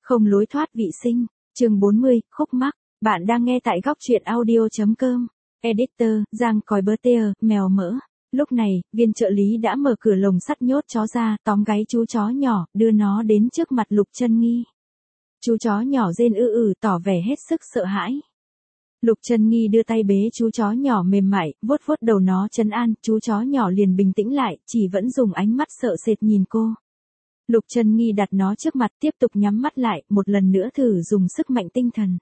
Không lối thoát vị sinh. Chương 40, khúc mắc. Bạn đang nghe tại góc truyện audio.com. Editor, Giang Còi Bơ Tê, mèo mỡ. Lúc này, viên trợ lý đã mở cửa lồng sắt nhốt chó ra, tóm gáy chú chó nhỏ, đưa nó đến trước mặt Lục Chân Nghi. Chú chó nhỏ rên tỏ vẻ hết sức sợ hãi. Lục Chân Nghi đưa tay bế chú chó nhỏ mềm mại, vuốt vuốt đầu nó trấn an, chú chó nhỏ liền bình tĩnh lại, chỉ vẫn dùng ánh mắt sợ sệt nhìn cô. Lục Chân Nghi đặt nó trước mặt, tiếp tục nhắm mắt lại, một lần nữa thử dùng sức mạnh tinh thần.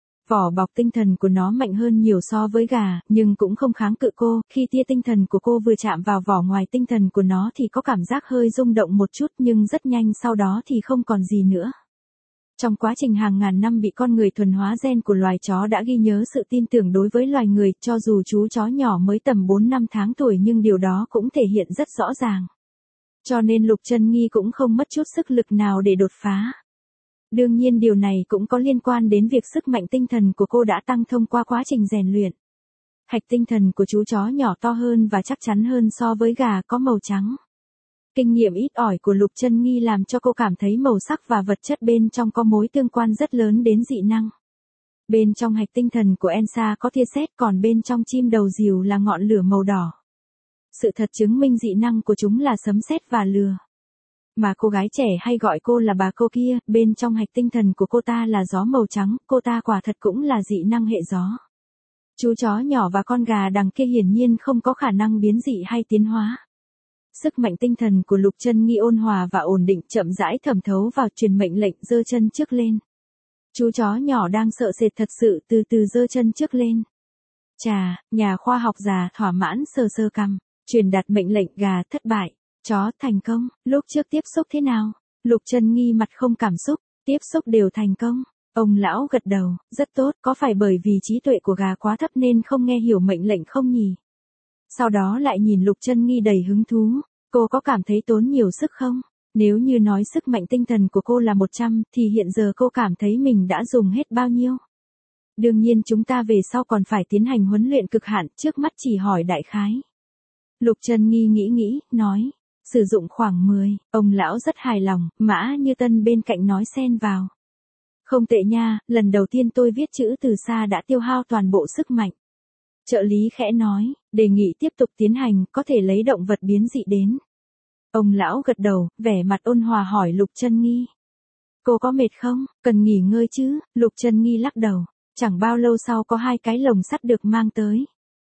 Vỏ bọc tinh thần của nó mạnh hơn nhiều so với gà, nhưng cũng không kháng cự cô, khi tia tinh thần của cô vừa chạm vào vỏ ngoài tinh thần của nó thì có cảm giác hơi rung động một chút, nhưng rất nhanh sau đó thì không còn gì nữa. Trong quá trình hàng ngàn năm bị con người thuần hóa gen của loài chó đã ghi nhớ sự tin tưởng đối với loài người, cho dù chú chó nhỏ mới tầm 4-5 tháng tuổi nhưng điều đó cũng thể hiện rất rõ ràng. Cho nên Lục Chân Nghi cũng không mất chút sức lực nào để đột phá. Đương nhiên điều này cũng có liên quan đến việc sức mạnh tinh thần của cô đã tăng thông qua quá trình rèn luyện. Hạch tinh thần của chú chó nhỏ to hơn và chắc chắn hơn so với gà có màu trắng. Kinh nghiệm ít ỏi của Lục Chân Nghi làm cho cô cảm thấy màu sắc và vật chất bên trong có mối tương quan rất lớn đến dị năng. Bên trong hạch tinh thần của Elsa có tia sét, còn bên trong chim đầu rìu là ngọn lửa màu đỏ. Sự thật chứng minh dị năng của chúng là sấm sét và lửa. Mà cô gái trẻ hay gọi cô là bà cô kia, bên trong hạch tinh thần của cô ta là gió màu trắng, cô ta quả thật cũng là dị năng hệ gió. Chú chó nhỏ và con gà đằng kia hiển nhiên không có khả năng biến dị hay tiến hóa. Sức mạnh tinh thần của Lục Chân Nghi ôn hòa và ổn định chậm rãi thẩm thấu vào, truyền mệnh lệnh giơ chân trước lên. Chú chó nhỏ đang sợ sệt thật sự từ từ giơ chân trước lên. Chà, nhà khoa học già thỏa mãn sờ sờ cằm, truyền đạt mệnh lệnh gà thất bại, chó thành công. Lúc trước tiếp xúc thế nào? Lục Chân Nghi mặt không cảm xúc, tiếp xúc đều thành công. Ông lão gật đầu, rất tốt, có phải bởi vì trí tuệ của gà quá thấp nên không nghe hiểu mệnh lệnh không nhỉ? Sau đó lại nhìn Lục Chân Nghi đầy hứng thú, cô có cảm thấy tốn nhiều sức không? Nếu như nói sức mạnh tinh thần của cô là 100, thì hiện giờ cô cảm thấy mình đã dùng hết bao nhiêu? Đương nhiên chúng ta về sau còn phải tiến hành huấn luyện cực hạn, trước mắt chỉ hỏi đại khái. Lục Chân Nghi nghĩ, nói, sử dụng khoảng 10, ông lão rất hài lòng, Mã Như Tân bên cạnh nói xen vào. Không tệ nha, lần đầu tiên tôi viết chữ từ xa đã tiêu hao toàn bộ sức mạnh. Trợ lý khẽ nói, đề nghị tiếp tục tiến hành, có thể lấy động vật biến dị đến. Ông lão gật đầu, vẻ mặt ôn hòa hỏi Lục Chân Nghi. Cô có mệt không, cần nghỉ ngơi chứ? Lục Chân Nghi lắc đầu, chẳng bao lâu sau có 2 cái lồng sắt được mang tới.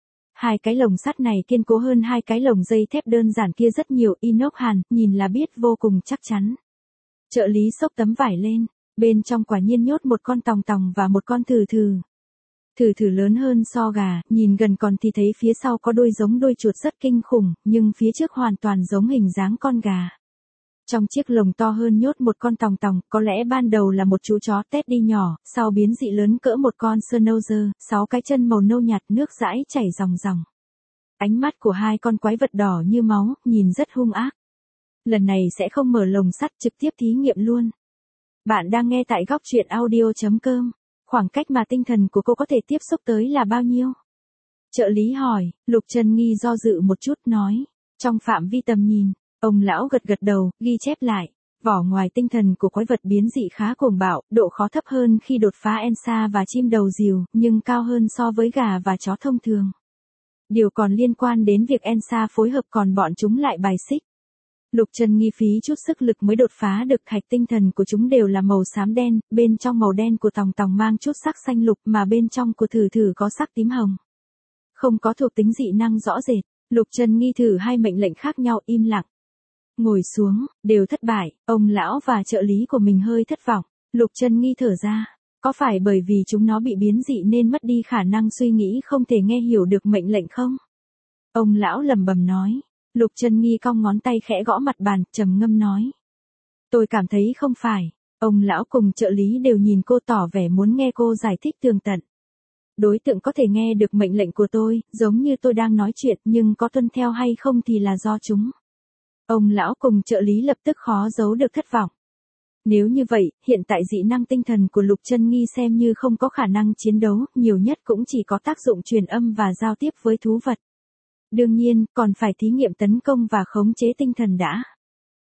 2 cái lồng sắt này kiên cố hơn 2 cái lồng dây thép đơn giản kia rất nhiều, inox hàn, nhìn là biết vô cùng chắc chắn. Trợ lý xốc tấm vải lên, bên trong quả nhiên nhốt một con tòng tòng và một con thử thử. Thử thử lớn hơn so gà, nhìn gần còn thì thấy phía sau có đôi giống đôi chuột rất kinh khủng, nhưng phía trước hoàn toàn giống hình dáng con gà. Trong chiếc lồng to hơn nhốt một con tòng tòng, có lẽ ban đầu là một chú chó Teddy nhỏ, sau biến dị lớn cỡ một con Schnauzer, 6 cái chân màu nâu nhạt, nước dãi chảy ròng ròng. Ánh mắt của 2 con quái vật đỏ như máu, nhìn rất hung ác. Lần này sẽ không mở lồng sắt, trực tiếp thí nghiệm luôn. Bạn đang nghe tại góc truyện audio.com. Khoảng cách mà tinh thần của cô có thể tiếp xúc tới là bao nhiêu? Trợ lý hỏi. Lục Chân Nghi do dự một chút nói, trong phạm vi tầm nhìn. Ông lão gật đầu, ghi chép lại. Vỏ ngoài tinh thần của quái vật biến dị khá cuồng bạo, độ khó thấp hơn khi đột phá Elsa và chim đầu rìu, nhưng cao hơn so với gà và chó thông thường. Điều còn liên quan đến việc Elsa phối hợp, còn bọn chúng lại bài xích. Lục Chân Nghi phí chút sức lực mới đột phá được. Hạch tinh thần của chúng đều là màu xám đen, bên trong màu đen của tòng tòng mang chút sắc xanh lục, mà bên trong của thử thử có sắc tím hồng. Không có thuộc tính dị năng rõ rệt. Lục Chân Nghi thử 2 mệnh lệnh khác nhau, im lặng. Ngồi xuống, đều thất bại. Ông lão và trợ lý của mình hơi thất vọng. Lục Chân Nghi thở ra, có phải bởi vì chúng nó bị biến dị nên mất đi khả năng suy nghĩ, không thể nghe hiểu được mệnh lệnh không? Ông lão lẩm bẩm nói. Lục Chân Nghi cong ngón tay khẽ gõ mặt bàn, trầm ngâm nói. Tôi cảm thấy không phải. Ông lão cùng trợ lý đều nhìn cô tỏ vẻ muốn nghe cô giải thích tường tận. Đối tượng có thể nghe được mệnh lệnh của tôi, giống như tôi đang nói chuyện, nhưng có tuân theo hay không thì là do chúng. Ông lão cùng trợ lý lập tức khó giấu được thất vọng. Nếu như vậy, hiện tại dị năng tinh thần của Lục Chân Nghi xem như không có khả năng chiến đấu, nhiều nhất cũng chỉ có tác dụng truyền âm và giao tiếp với thú vật. Đương nhiên, còn phải thí nghiệm tấn công và khống chế tinh thần đã.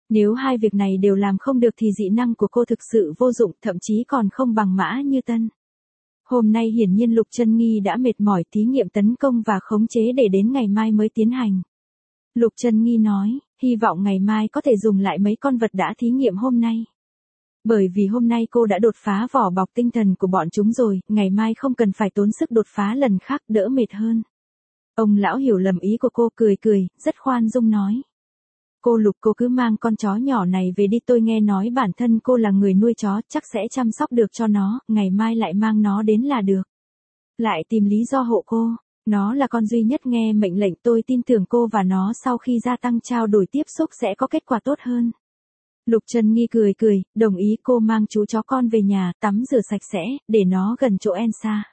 Nếu hai việc này đều làm không được thì dị năng của cô thực sự vô dụng, thậm chí còn không bằng Mã Như Tân. Hôm nay hiển nhiên Lục Chân Nghi đã mệt mỏi thí nghiệm tấn công và khống chế để đến ngày mai mới tiến hành. Lục Chân Nghi nói, hy vọng ngày mai có thể dùng lại mấy con vật đã thí nghiệm hôm nay. Bởi vì hôm nay cô đã đột phá vỏ bọc tinh thần của bọn chúng rồi, ngày mai không cần phải tốn sức đột phá lần khác, đỡ mệt hơn. Ông lão hiểu lầm ý của cô, cười cười, rất khoan dung nói. Cô Lục, cô cứ mang con chó nhỏ này về đi, tôi nghe nói bản thân cô là người nuôi chó, chắc sẽ chăm sóc được cho nó, ngày mai lại mang nó đến là được. Lại tìm lý do hộ cô, nó là con duy nhất nghe mệnh lệnh, tôi tin tưởng cô và nó sau khi gia tăng trao đổi tiếp xúc sẽ có kết quả tốt hơn. Lục Chân Nghi cười cười, đồng ý. Cô mang chú chó con về nhà, tắm rửa sạch sẽ, để nó gần chỗ Elsa.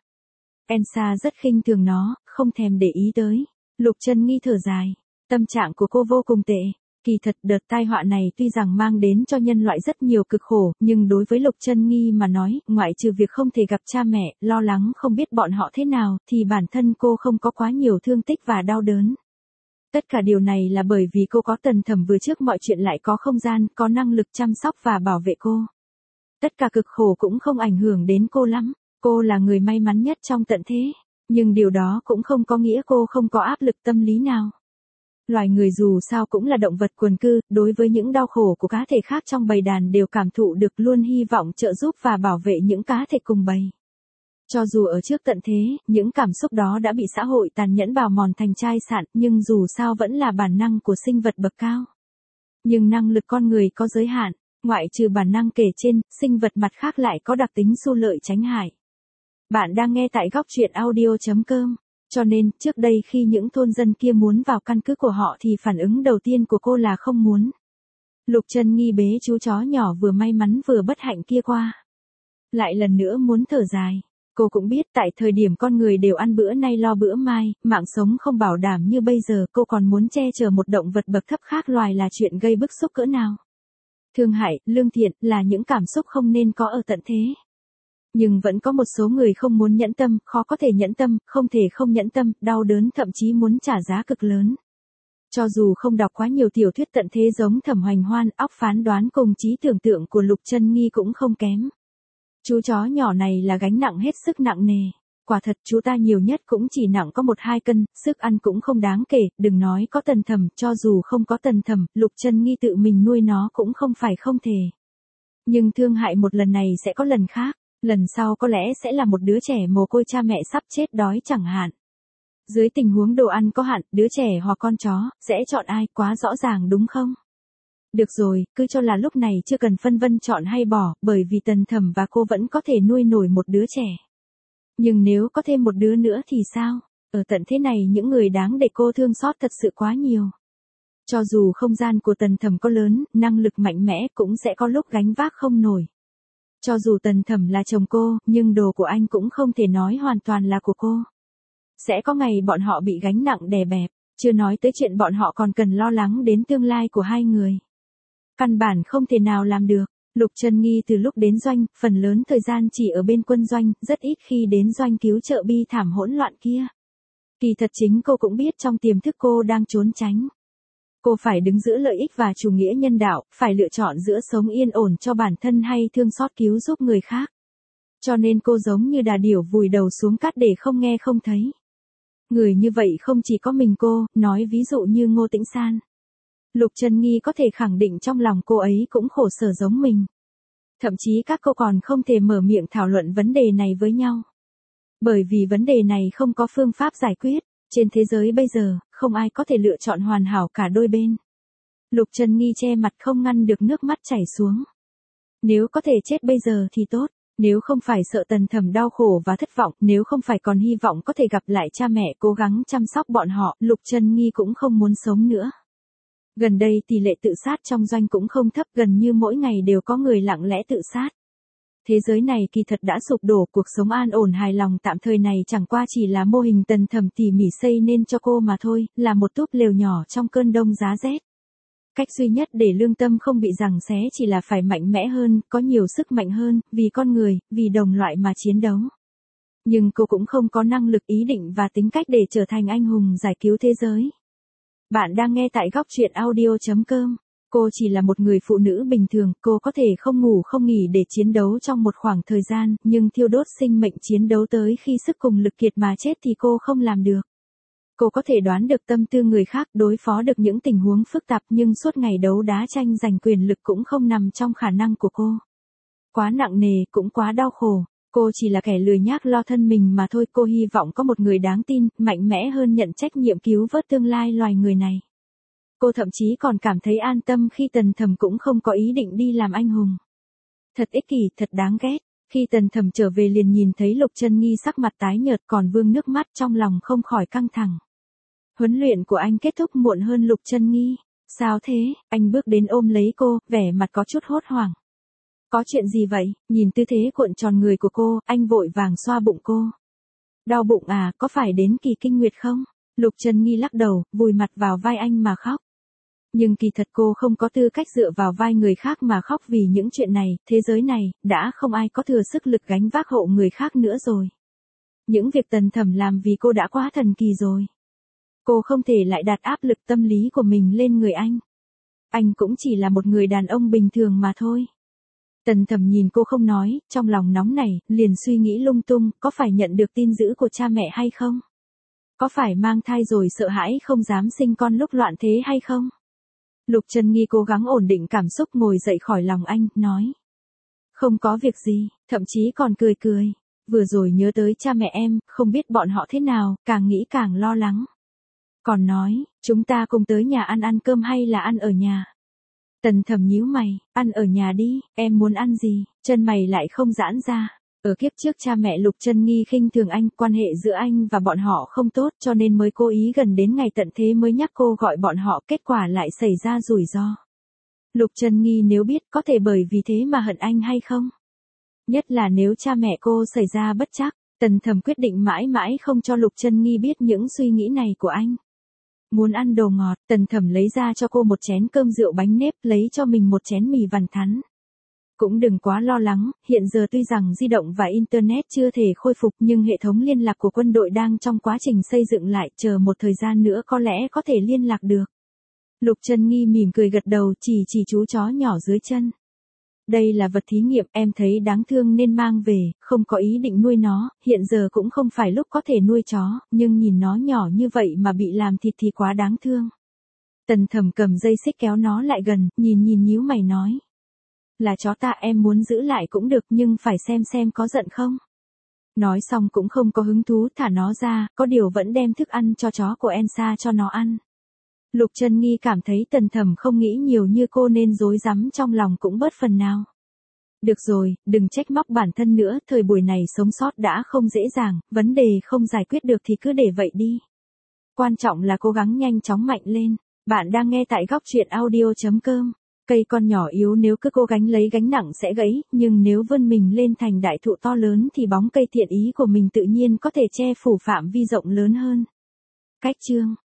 Elsa rất khinh thường nó, không thèm để ý tới. Lục Chân Nghi thở dài, tâm trạng của cô vô cùng tệ. Kỳ thật đợt tai họa này tuy rằng mang đến cho nhân loại rất nhiều cực khổ, nhưng đối với Lục Chân Nghi mà nói, ngoại trừ việc không thể gặp cha mẹ, lo lắng không biết bọn họ thế nào, thì bản thân cô không có quá nhiều thương tích và đau đớn. Tất cả điều này là bởi vì cô có Tần Thẩm, vừa trước mọi chuyện lại có không gian, có năng lực chăm sóc và bảo vệ cô. Tất cả cực khổ cũng không ảnh hưởng đến cô lắm, cô là người may mắn nhất trong tận thế, nhưng điều đó cũng không có nghĩa cô không có áp lực tâm lý nào. Loài người dù sao cũng là động vật quần cư, đối với những đau khổ của cá thể khác trong bầy đàn đều cảm thụ được, luôn hy vọng trợ giúp và bảo vệ những cá thể cùng bầy. Cho dù ở trước tận thế, những cảm xúc đó đã bị xã hội tàn nhẫn bào mòn thành chai sạn, nhưng dù sao vẫn là bản năng của sinh vật bậc cao. Nhưng năng lực con người có giới hạn, ngoại trừ bản năng kể trên, sinh vật mặt khác lại có đặc tính xu lợi tránh hại. Bạn đang nghe tại góc truyện audio.com. Cho nên, trước đây khi những thôn dân kia muốn vào căn cứ của họ thì phản ứng đầu tiên của cô là không muốn. Lục Chân Nghi bế chú chó nhỏ vừa may mắn vừa bất hạnh kia qua. Lại lần nữa muốn thở dài. Cô cũng biết tại thời điểm con người đều ăn bữa nay lo bữa mai, mạng sống không bảo đảm như bây giờ, cô còn muốn che chở một động vật bậc thấp khác loài là chuyện gây bức xúc cỡ nào. Thương hại, lương thiện là những cảm xúc không nên có ở tận thế. Nhưng vẫn có một số người không muốn nhẫn tâm, khó có thể nhẫn tâm, không thể không nhẫn tâm, đau đớn, thậm chí muốn trả giá cực lớn. Cho dù không đọc quá nhiều tiểu thuyết tận thế giống Thẩm Hoành Hoan, óc phán đoán cùng trí tưởng tượng của Lục Chân Nghi cũng không kém. Chú chó nhỏ này là gánh nặng hết sức nặng nề. Quả thật chú ta nhiều nhất cũng chỉ nặng có 1-2 cân, sức ăn cũng không đáng kể, đừng nói có Tần Thẩm, cho dù không có Tần Thẩm, Lục Chân Nghi tự mình nuôi nó cũng không phải không thể. Nhưng thương hại một lần này sẽ có lần khác, lần sau có lẽ sẽ là một đứa trẻ mồ côi cha mẹ sắp chết đói chẳng hạn. Dưới tình huống đồ ăn có hạn, đứa trẻ hoặc con chó, sẽ chọn ai, quá rõ ràng đúng không? Được rồi, cứ cho là lúc này chưa cần phân vân chọn hay bỏ, bởi vì Tần Thẩm và cô vẫn có thể nuôi nổi một đứa trẻ. Nhưng nếu có thêm một đứa nữa thì sao? Ở tận thế này những người đáng để cô thương xót thật sự quá nhiều. Cho dù không gian của Tần Thẩm có lớn, năng lực mạnh mẽ cũng sẽ có lúc gánh vác không nổi. Cho dù Tần Thẩm là chồng cô, nhưng đồ của anh cũng không thể nói hoàn toàn là của cô. Sẽ có ngày bọn họ bị gánh nặng đè bẹp, chưa nói tới chuyện bọn họ còn cần lo lắng đến tương lai của hai người. Căn bản không thể nào làm được. Lục Chân Nghi từ lúc đến doanh, phần lớn thời gian chỉ ở bên quân doanh, rất ít khi đến doanh cứu trợ bi thảm hỗn loạn kia. Kỳ thật chính cô cũng biết trong tiềm thức cô đang trốn tránh. Cô phải đứng giữa lợi ích và chủ nghĩa nhân đạo, phải lựa chọn giữa sống yên ổn cho bản thân hay thương xót cứu giúp người khác. Cho nên cô giống như đà điểu vùi đầu xuống cát để không nghe không thấy. Người như vậy không chỉ có mình cô, nói ví dụ như Ngô Tĩnh San. Lục Chân Nghi có thể khẳng định trong lòng cô ấy cũng khổ sở giống mình. Thậm chí các cô còn không thể mở miệng thảo luận vấn đề này với nhau. Bởi vì vấn đề này không có phương pháp giải quyết, trên thế giới bây giờ, không ai có thể lựa chọn hoàn hảo cả đôi bên. Lục Chân Nghi che mặt không ngăn được nước mắt chảy xuống. Nếu có thể chết bây giờ thì tốt, nếu không phải sợ Tần Thẩm đau khổ và thất vọng, nếu không phải còn hy vọng có thể gặp lại cha mẹ cố gắng chăm sóc bọn họ, Lục Chân Nghi cũng không muốn sống nữa. Gần đây tỷ lệ tự sát trong doanh cũng không thấp, gần như mỗi ngày đều có người lặng lẽ tự sát. Thế giới này kỳ thật đã sụp đổ, cuộc sống an ổn hài lòng tạm thời này chẳng qua chỉ là mô hình Tần Thẩm tỉ mỉ xây nên cho cô mà thôi, là một túp lều nhỏ trong cơn đông giá rét. Cách duy nhất để lương tâm không bị giằng xé chỉ là phải mạnh mẽ hơn, có nhiều sức mạnh hơn, vì con người, vì đồng loại mà chiến đấu. Nhưng cô cũng không có năng lực, ý định và tính cách để trở thành anh hùng giải cứu thế giới. Bạn đang nghe tại góc truyện audio.com. Cô chỉ là một người phụ nữ bình thường, cô có thể không ngủ không nghỉ để chiến đấu trong một khoảng thời gian, nhưng thiêu đốt sinh mệnh chiến đấu tới khi sức cùng lực kiệt mà chết thì cô không làm được. Cô có thể đoán được tâm tư người khác, đối phó được những tình huống phức tạp, nhưng suốt ngày đấu đá tranh giành quyền lực cũng không nằm trong khả năng của cô. Quá nặng nề, cũng quá đau khổ. Cô chỉ là kẻ lười nhác lo thân mình mà thôi. Cô hy vọng có một người đáng tin, mạnh mẽ hơn nhận trách nhiệm cứu vớt tương lai loài người này. Cô thậm chí còn cảm thấy an tâm khi Tần Thầm cũng không có ý định đi làm anh hùng. Thật ích kỷ, thật đáng ghét. Khi Tần Thầm trở về liền nhìn thấy Lục Chân Nghi sắc mặt tái nhợt còn vương nước mắt, trong lòng không khỏi căng thẳng. Huấn luyện của anh kết thúc muộn hơn Lục Chân Nghi. Sao thế? Anh bước đến ôm lấy cô, vẻ mặt có chút hốt hoảng. Có chuyện gì vậy? Nhìn tư thế cuộn tròn người của cô, anh vội vàng xoa bụng cô. Đau bụng à, có phải đến kỳ kinh nguyệt không? Lục Chân Nghi lắc đầu, vùi mặt vào vai anh mà khóc. Nhưng kỳ thật cô không có tư cách dựa vào vai người khác mà khóc vì những chuyện này, thế giới này, đã không ai có thừa sức lực gánh vác hộ người khác nữa rồi. Những việc Tần Thầm làm vì cô đã quá thần kỳ rồi. Cô không thể lại đặt áp lực tâm lý của mình lên người anh. Anh cũng chỉ là một người đàn ông bình thường mà thôi. Tần Thầm nhìn cô không nói, trong lòng nóng nảy, liền suy nghĩ lung tung, có phải nhận được tin dữ của cha mẹ hay không? Có phải mang thai rồi sợ hãi không dám sinh con lúc loạn thế hay không? Lục Chân Nghi cố gắng ổn định cảm xúc ngồi dậy khỏi lòng anh, nói. Không có việc gì, thậm chí còn cười cười. Vừa rồi nhớ tới cha mẹ em, không biết bọn họ thế nào, càng nghĩ càng lo lắng. Còn nói, chúng ta cùng tới nhà ăn cơm hay là ăn ở nhà? Tần Thầm nhíu mày, ăn ở nhà đi, em muốn ăn gì? Chân mày lại không giãn ra. Ở kiếp trước cha mẹ Lục Chân Nghi khinh thường anh, quan hệ giữa anh và bọn họ không tốt cho nên mới cố ý gần đến ngày tận thế mới nhắc cô gọi bọn họ, kết quả lại xảy ra rủi ro. Lục Chân Nghi nếu biết có thể bởi vì thế mà hận anh hay không? Nhất là nếu cha mẹ cô xảy ra bất trắc, Tần Thầm quyết định mãi mãi không cho Lục Chân Nghi biết những suy nghĩ này của anh. Muốn ăn đồ ngọt, Tần Thầm lấy ra cho cô một chén cơm rượu bánh nếp, lấy cho mình một chén mì vằn thắn. Cũng đừng quá lo lắng, hiện giờ tuy rằng di động và Internet chưa thể khôi phục nhưng hệ thống liên lạc của quân đội đang trong quá trình xây dựng lại, chờ một thời gian nữa có lẽ có thể liên lạc được. Lục Chân Nghi mỉm cười gật đầu, chỉ chú chó nhỏ dưới chân. Đây là vật thí nghiệm, em thấy đáng thương nên mang về, không có ý định nuôi nó, hiện giờ cũng không phải lúc có thể nuôi chó, nhưng nhìn nó nhỏ như vậy mà bị làm thịt thì quá đáng thương. Tần Thầm cầm dây xích kéo nó lại gần, nhìn nhíu mày nói. Là chó ta, em muốn giữ lại cũng được nhưng phải xem có giận không. Nói xong cũng không có hứng thú thả nó ra, có điều vẫn đem thức ăn cho chó của Elsa cho nó ăn. Lục Chân Nghi cảm thấy Tần Thầm không nghĩ nhiều như cô nên rối rắm trong lòng cũng bớt phần nào. Được rồi, đừng trách móc bản thân nữa, thời buổi này sống sót đã không dễ dàng, vấn đề không giải quyết được thì cứ để vậy đi. Quan trọng là cố gắng nhanh chóng mạnh lên. Bạn đang nghe tại Góc Truyện Audio.com. Cây con nhỏ yếu nếu cứ cố gắng lấy gánh nặng sẽ gãy, nhưng nếu vươn mình lên thành đại thụ to lớn thì bóng cây thiện ý của mình tự nhiên có thể che phủ phạm vi rộng lớn hơn. Cách chương